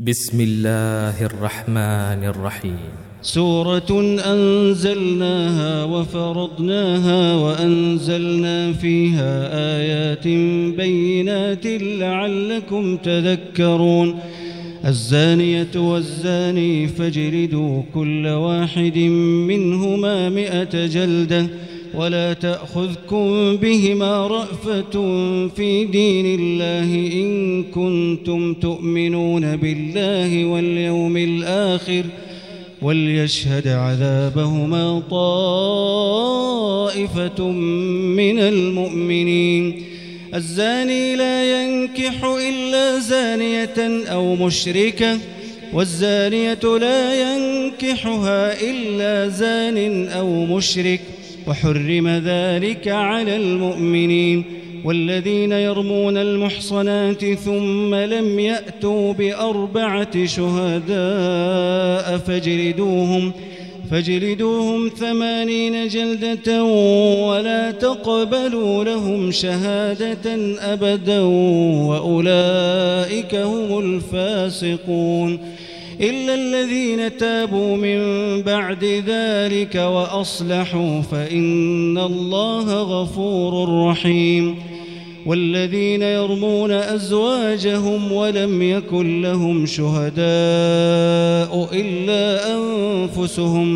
بسم الله الرحمن الرحيم. سورة أنزلناها وفرضناها وأنزلنا فيها آيات بينات لعلكم تذكرون. الزانية والزاني فاجلدوا كل واحد منهما 100 جلدة ولا تأخذكم بهما رأفة في دين الله إن كنتم تؤمنون بالله واليوم الآخر وليشهد عذابهما طائفة من المؤمنين. الزاني لا ينكح إلا زانية أو مشركة والزانية لا ينكحها إلا زان أو مشرك وحرم ذلك على المؤمنين. والذين يرمون المحصنات ثم لم يأتوا ب4 شهداء فاجلدوهم 80 جلدة ولا تقبلوا لهم شهادة أبدا وأولئك هم الفاسقون. إلا الذين تابوا من بعد ذلك وأصلحوا فإن الله غفور رحيم. والذين يرمون أزواجهم ولم يكن لهم شهداء إلا أنفسهم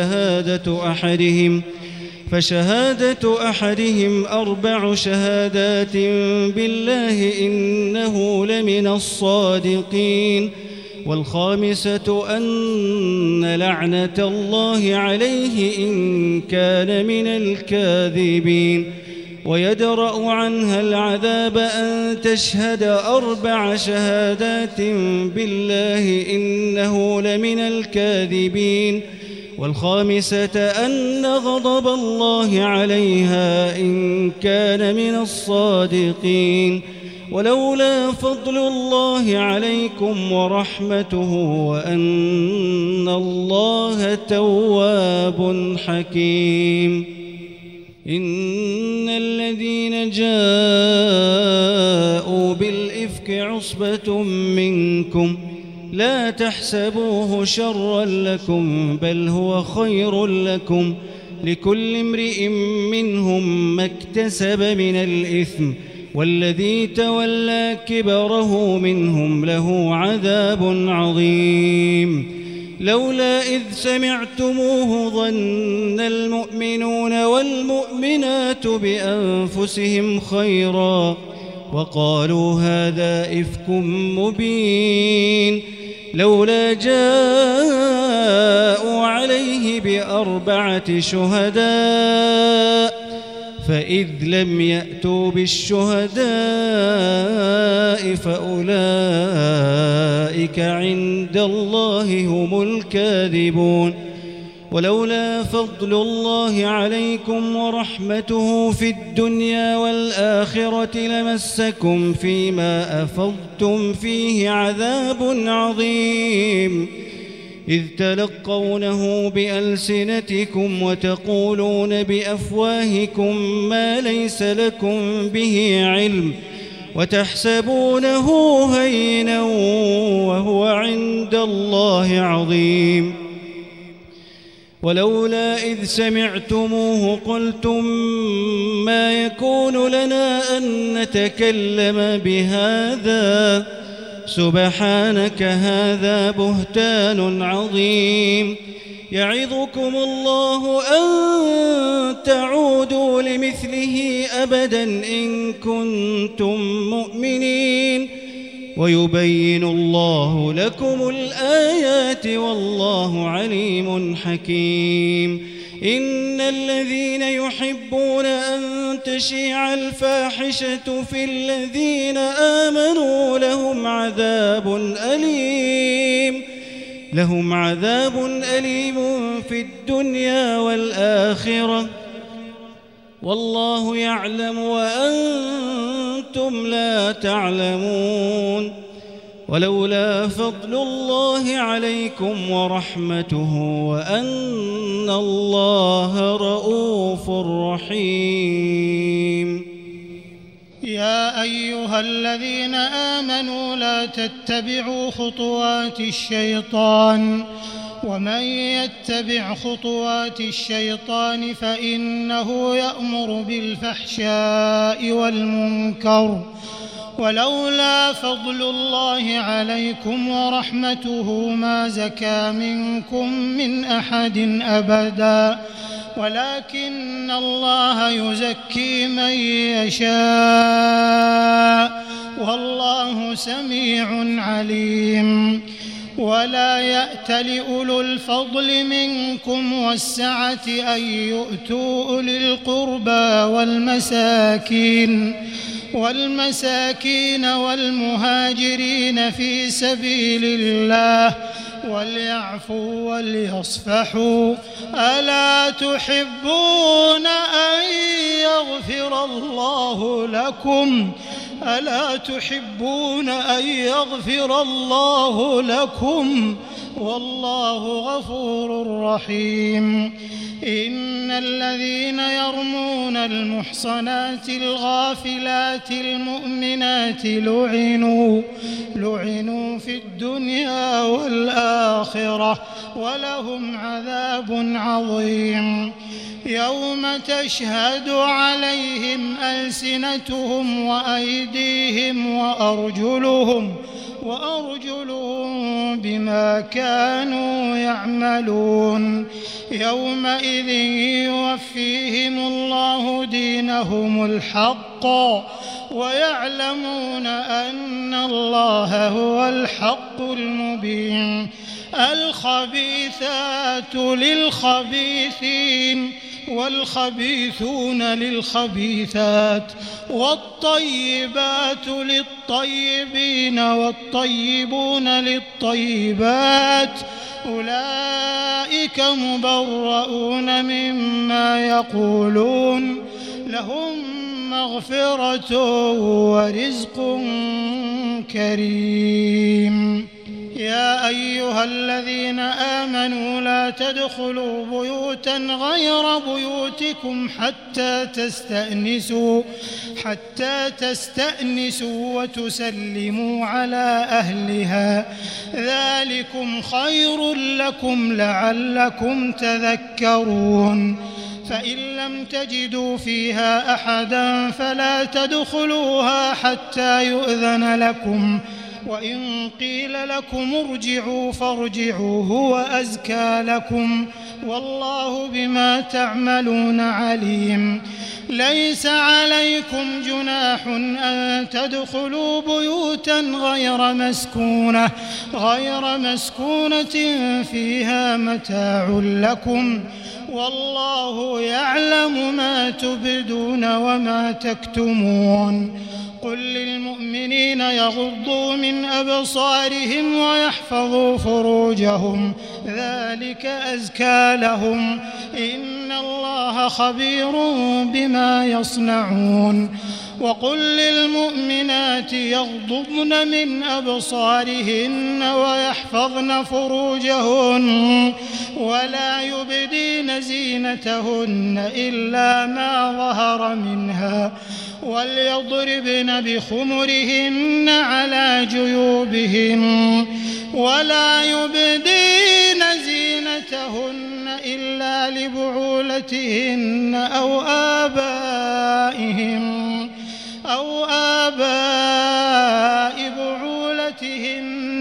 فشهادة أحدهم 4 شهادات بالله إنه لمن الصادقين. والخامسة أن لعنة الله عليه إن كان من الكاذبين. ويدرأ عنها العذاب أن تشهد 4 شهادات بالله إنه لمن الكاذبين. والخامسة أن غضب الله عليها إن كان من الصادقين. ولولا فضل الله عليكم ورحمته وأن الله تواب حكيم. إن الذين جاءوا بالإفك عصبة منكم لا تحسبوه شرا لكم بل هو خير لكم لكل امرئ منهم ما اكتسب من الإثم والذي تولى كبره منهم له عذاب عظيم. لولا إذ سمعتموه ظن المؤمنون والمؤمنات بأنفسهم خيرا وقالوا هذا إفك مبين. لولا جاءوا عليه ب4 شهداء فإذ لم يأتوا بالشهداء فأولئك عند الله هم الكاذبون. ولولا فضل الله عليكم ورحمته في الدنيا والآخرة لمسكم فيما أفضتم فيه عذاب عظيم إذ تلقونه بألسنتكم وتقولون بأفواهكم ما ليس لكم به علم وتحسبونه هينا وهو عند الله عظيم. ولولا إذ سمعتموه قلتم ما يكون لنا أن نتكلم بهذا سبحانك هذا بهتان عظيم. يعظكم الله أن تعودوا لمثله أبدا إن كنتم مؤمنين ويبين الله لكم الآيات والله عليم حكيم. إن الذين يحبون أن تشيع الفاحشة في الذين آمنوا لهم عذاب أليم في الدنيا والآخرة والله يعلم وأنتم لا تعلمون. ولولا فضل الله عليكم ورحمته وأن الله رؤوف رحيم. يا أيها الذين آمنوا لا تتبعوا خطوات الشيطان ومن يتبع خطوات الشيطان فإنه يأمر بالفحشاء والمنكر ولولا فضل الله عليكم ورحمته ما زكى منكم من أحد أبدا ولكن الله يزكي من يشاء والله سميع عليم ولا يأتل أولو الفضل منكم والسعة أن يؤتوا أولي القربى والمساكين والمهاجرين في سبيل الله وليعفوا وليصفحوا ألا تحبون أن يغفر الله لكم والله غفور رحيم إن الذين يرمون المحصنات الغافلات المؤمنات لعنوا في الدنيا والآخرة ولهم عذاب عظيم يوم تشهد عليهم ألسنتهم وأيديهم وأرجلهم بما كانوا يعملون يومئذ يوفيهم الله دينهم الحق ويعلمون أن الله هو الحق المبين الخبيثات للخبيثين والخبيثون للخبيثات والطيبات للطيبين والطيبون للطيبات أولئك مبرؤون مما يقولون لهم مغفرة ورزق كريم يا أيها الذين آمنوا لا تدخلوا بيوتا غير بيوتكم حتى تستأنسوا وتسلموا على أهلها ذلكم خير لكم لعلكم تذكرون فإن لم تجدوا فيها أحدا فلا تدخلوها حتى يؤذن لكم وإن قيل لكم ارجعوا فارجعوا هو أزكى لكم والله بما تعملون عليم ليس عليكم جناح أن تدخلوا بيوتا غير مسكونة فيها متاع لكم والله يعلم ما تبدون وما تكتمون قل للمؤمنين يغضوا من أبصارهم ويحفظوا فروجهم ذلك أزكى لهم إن الله خبير بما يصنعون وقل للمؤمنات يغضضن من أبصارهن ويحفظن فروجهن ولا يبدين زينتهن إلا ما ظهر منها وليضربن بخمرهن على جيوبهن ولا يبدين زينتهن إلا لبعولتهن أو آباء بعولتهن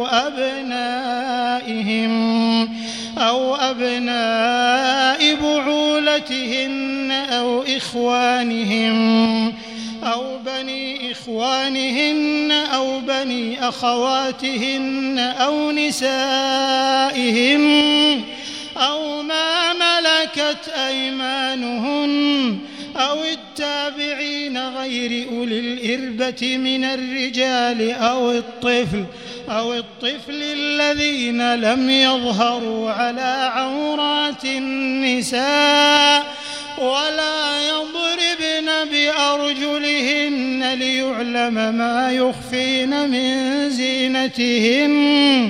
أو أبناء بعولتهن أو إخوانهم أو بني إخوانهن أو بني أخواتهن أو نسائهن أو ما ملكت أيمانهن أو التابعين غير أولي الإربة من الرجال أو الطفل الذين لم يظهروا على عورات النساء ولا يضربن بأرجلهن ليعلم ما يخفين من زينتهن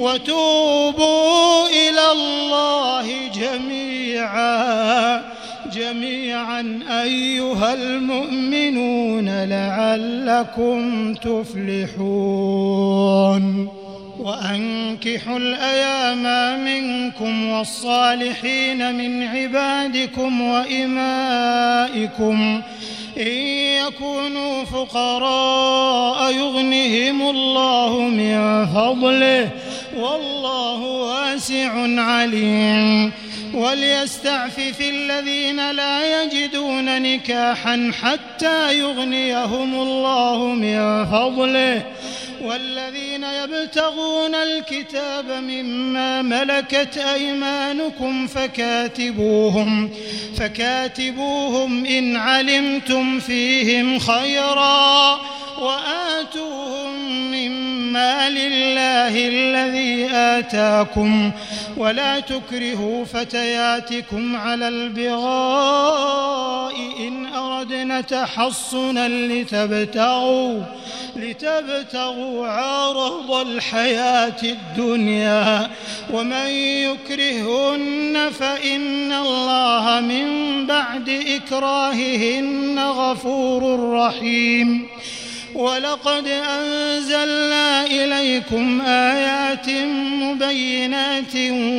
وتوبوا إلى الله جميعا أيها المؤمنون لعلكم تفلحون. وأنكحوا الأيام منكم والصالحين من عبادكم وإمائكم إن يكونوا فقراء يغنهم الله من فضله والله واسع عليم. وليستعفف الذين لا يجدون نكاحا حتى يغنيهم الله من فضله والذين يبتغون الكتاب مما ملكت أيمانكم فكاتبوهم إن علمتم فيهم خيرا وآتوهم مما لله الذي آتاكم ولا تكرهوا فتياتكم على البغاء إن أردنا تحصنا لتبتغوا عرض الحياة الدنيا ومن يكرهن فإن الله من بعد إكراههن غفور رحيم. ولقد أنزلنا إليكم آيات مبينات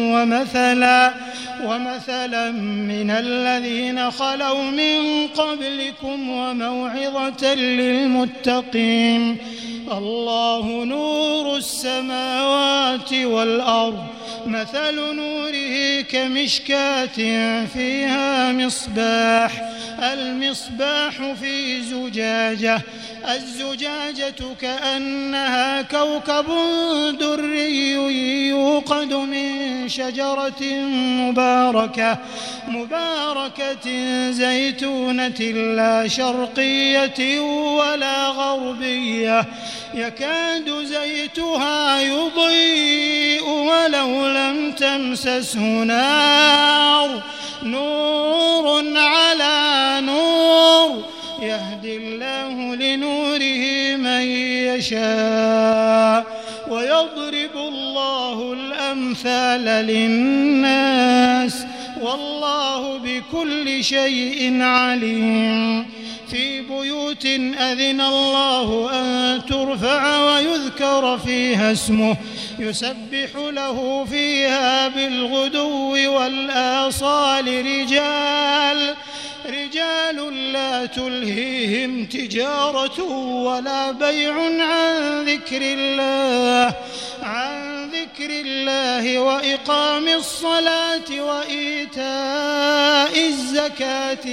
ومثلا من الذين خلوا من قبلكم وموعظة للمتقين. الله نور السماوات والأرض مثل نوره كمشكاة فيها المصباح في زجاجة الزجاجة كأنها كوكب دري يوقد من شجرة مباركة زيتونة لا شرقية ولا غربية يكاد زيتها يضيء ولو لم تمسسه نور على نور يهدي الله لنوره من يشاء ويضرب الله الأمثال للناس والله بكل شيء عليم. في بيوت أذن الله أن ترفع ويذكر فيها اسمه يسبح له فيها بالغدو والآصال رجال لا تلهيهم تجارة ولا بيع عن ذكر الله وإقام الصلاة وإيتاء الزكاة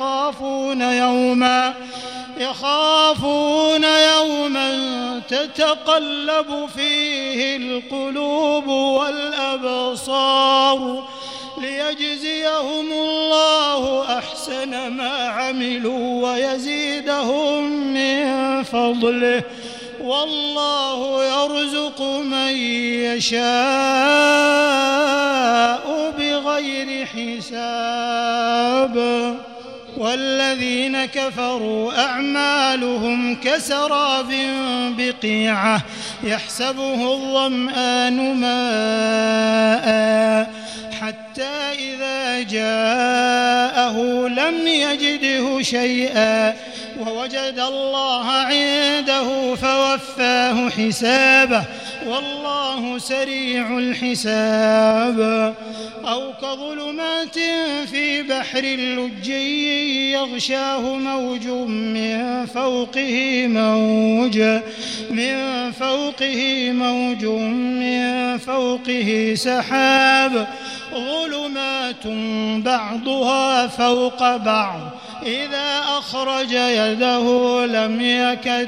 يخافون يوما تتقلب فيه القلوب والأبصار ليجزيهم الله أحسن ما عملوا ويزيدهم من فضله والله يرزق من يشاء بغير حساب. والذين كفروا أعمالهم كسراب بقيعة يحسبه الظمآن ماء حتى إذا جاءه لم يجده شيئا ووجد الله عنده فوفاه حسابه والله سريع الحساب. أو كظلمات في بحر لجي يغشاه موج من فوقه سحاب ظلمات بعضها فوق بعض إذا أخرج يده لم يكد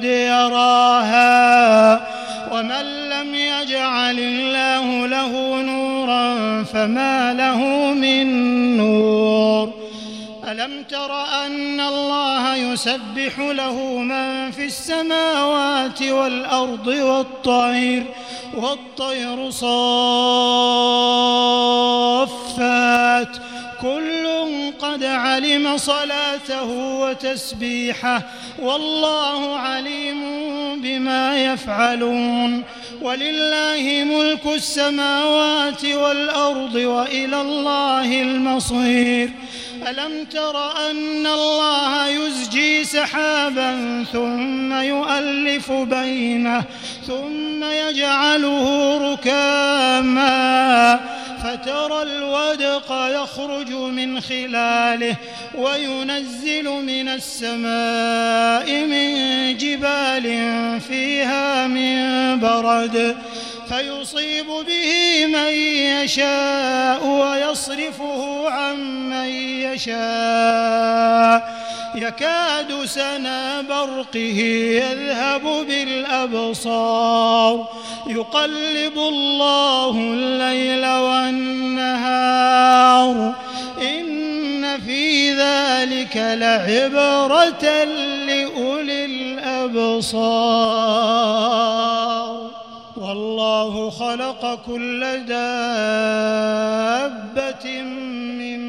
يراها ومن لم يجعل الله له نورا فما له من نور. ألم تر أن الله يسبح له من في السماوات والأرض والطير صافات كل قد علم صلاته وتسبيحه والله عليم بما يفعلون. ولله ملك السماوات والأرض وإلى الله المصير. ألم تر أن الله يزجي سحابا ثم يؤلف بينه ثم يجعله ركاما فترى الودق يخرج من خلاله وينزل من السماء من جبال فيها من برد فيصيب به من يشاء ويصرفه عن من يشاء يكاد سنا برقه يذهب بالأبصار يقلب الله الليل والنهار إن في ذلك لعبرة لأولي الأبصار والله خلق كل دابة من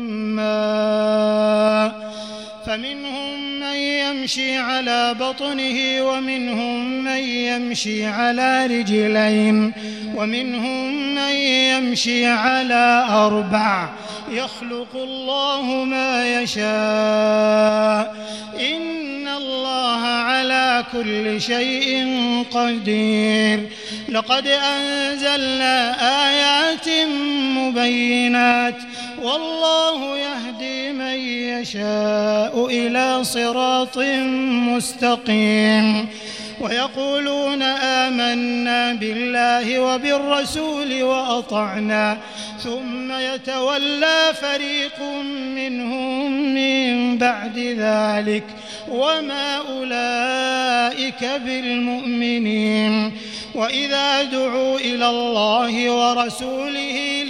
ماء فمنهم من يمشي على بطنه ومنهم من يمشي على رجلين ومنهم من يمشي على 4 يخلق الله ما يشاء إن الله على كل شيء قدير لقد أنزلنا آيات مبينات والله يهدي من يشاء إلى صراط مستقيم ويقولون آمنا بالله وبالرسول وأطعنا ثم يتولى فريق منهم من بعد ذلك وما أولئك بالمؤمنين وإذا دعوا إلى الله ورسوله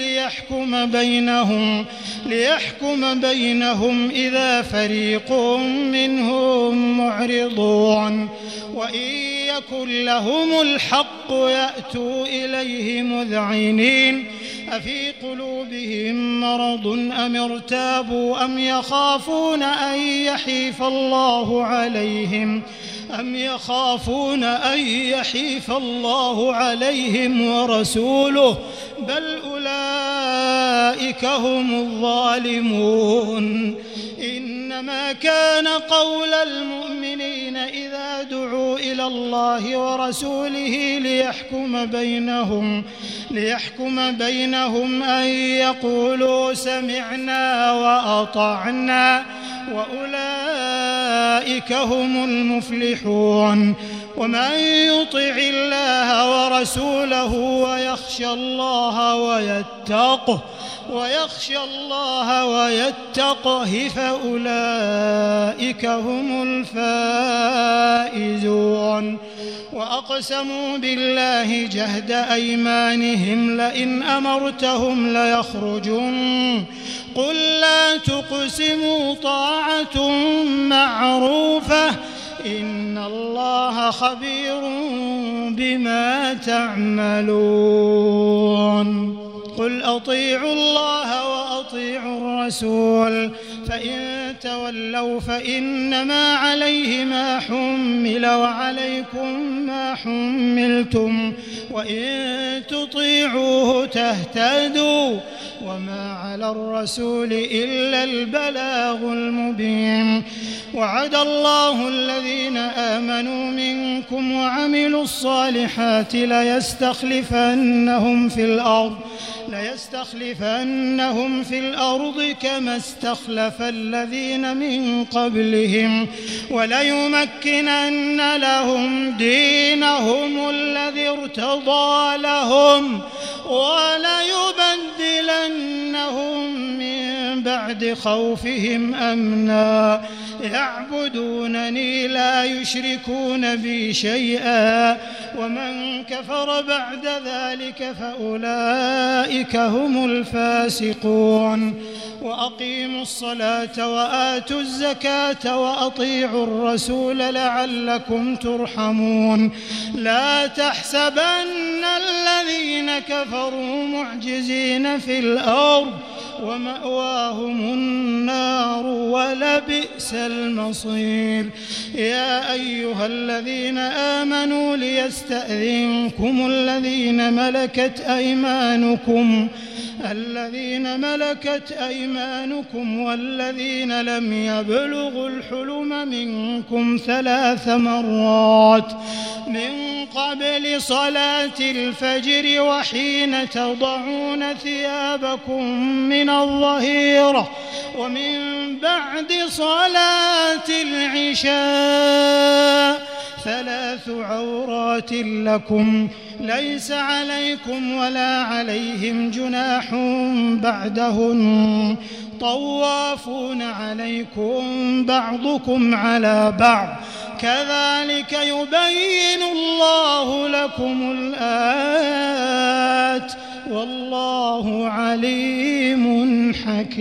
ليحكم بينهم إذا فريق منهم معرضون وإن يكن لهم الحق يأتوا إليه مذعنين أفي قلوبهم مرض أم ارتابوا أم يخافون أن يحيف الله عليهم ورسوله بل أولئك هم الظالمون إنما كان قول المؤمنين إذا دعوا إلى الله ورسوله ليحكم بينهم أن يقولوا سمعنا وأطعنا وأولئك هم المفلحون ومن يطع الله ورسوله ويخشى الله ويتقه فأولئك هم الفائزون وأقسموا بالله جهد أيمانهم لئن أمرتهم ليخرجون قل لا تقسموا طاعة معروفة إن الله خبير بما تعملون قل أطيعوا الله وأطيعوا الرسول فإن تولوا فإنما عليه ما حمل وعليكم ما حملتم وإن تطيعوه تهتدوا وما على الرسول إلا البلاغ المبين وعد الله الذين آمنوا منكم وعملوا الصالحات ليستخلفنهم في الأرض كما استخلف الذين من قبلهم وليمكنن لهم دينهم الذي ارتضى لهم وليبدلنهم من بعد خوفهم أمنا يعبدونني لا يشركون بي شيئا ومن كفر بعد ذلك فأولئك هم الفاسقون وأقيموا الصلاة وآتوا الزكاة وأطيعوا الرسول لعلكم ترحمون لا تحسبن الذين كفروا معجزين في الأرض ومأواهم النار ولبئس المصير يا أيها الذين آمنوا ليستأذنكم الذين ملكت أيمانكم الذين ملكت أيمانكم والذين لم يبلغوا الحلم منكم 3 مرات من قبل صلاة الفجر وحين تضعون ثيابكم من الظهيرة ومن بعد صلاة العشاء 3 عورات لكم ليس عليكم ولا عليهم جناح بعدهن طوافون عليكم بعضكم على بعض كذلك يبين الله لكم الآيات والله عليم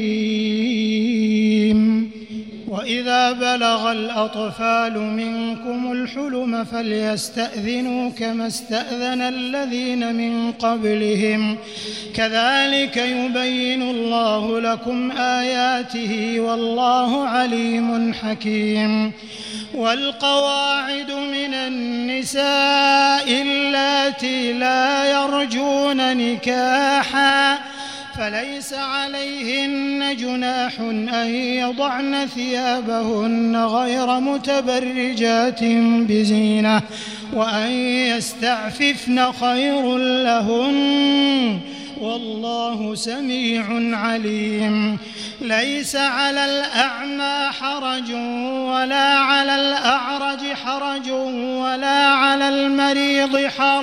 حكيم. وإذا بلغ الأطفال منكم الحلم فليستأذنوا كما استأذن الذين من قبلهم كذلك يبين الله لكم آياته والله عليم حكيم. والقواعد من النساء اللاتي لا يرجون نكاحا فليس عليهن جناح أن يضعن ثيابهن غير متبرجات بزينة وأن يستعففن خير لهن والله سميع عليم. ليس على الأعمى حرج ولا على الأعرج حرج ولا على المريض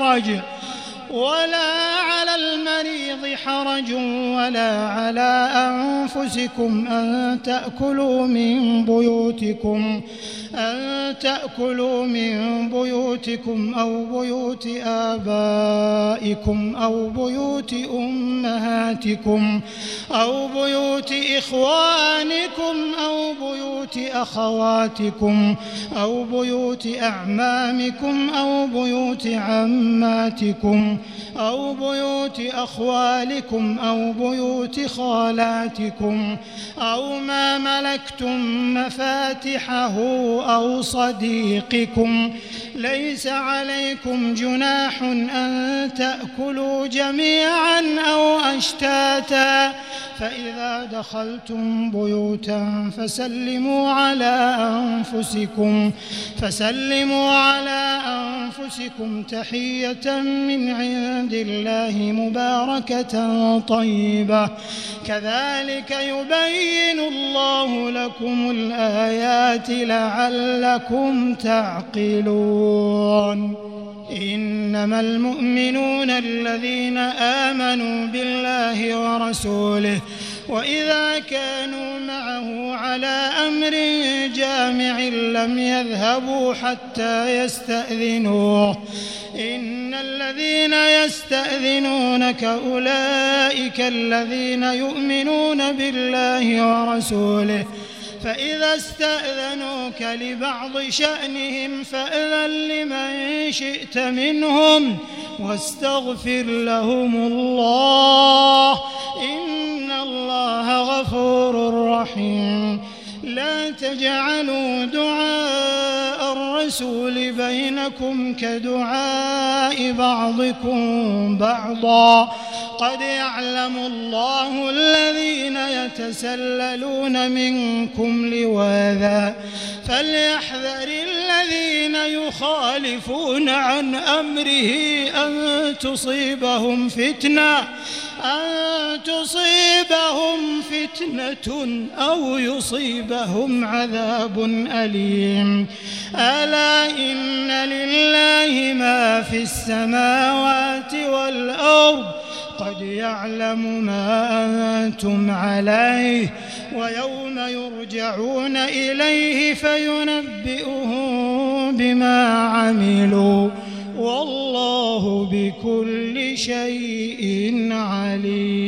حرج ولا على أنفسكم أن تأكلوا من بيوتكم أو بيوت آبائكم أو بيوت أمهاتكم أو بيوت إخوانكم أو بيوت أخواتكم أو بيوت أعمامكم أو بيوت عماتكم أو بيوت أخوالكم أو بيوت خالاتكم أو ما ملكتم مفاتحه أو صديقكم. ليس عليكم جناح أن تأكلوا جميعا أو أشتاتا فإذا دخلتم بيوتا فسلموا على أنفسكم تحية من عند الله مباركة طيبة كذلك يبين الله لكم الآيات لعلكم تعقلون. إنما المؤمنون الذين آمنوا بالله ورسوله وإذا كانوا معه على أمر جامع لم يذهبوا حتى يستأذنوه. إن الذين يستأذنونك أولئك الذين يؤمنون بالله ورسوله فإذا استأذنوك لبعض شأنهم فأذن لمن شئت منهم واستغفر لهم الله إن الله غفور رحيم. لا تجعلوا دعاء الرسول بينكم كدعاء بعضكم بعضا قد يعلم الله الذين يتسللون منكم لواذا فليحذر الذين يخالفون عن أمره أن تصيبهم فتنة أو يصيبهم عذاب أليم. ألا إن لله ما في السماوات والأرض قد يعلم ما أنتم عليه ويوم يرجعون إليه فينبئهم بما عملوا والله بكل شيء عليم.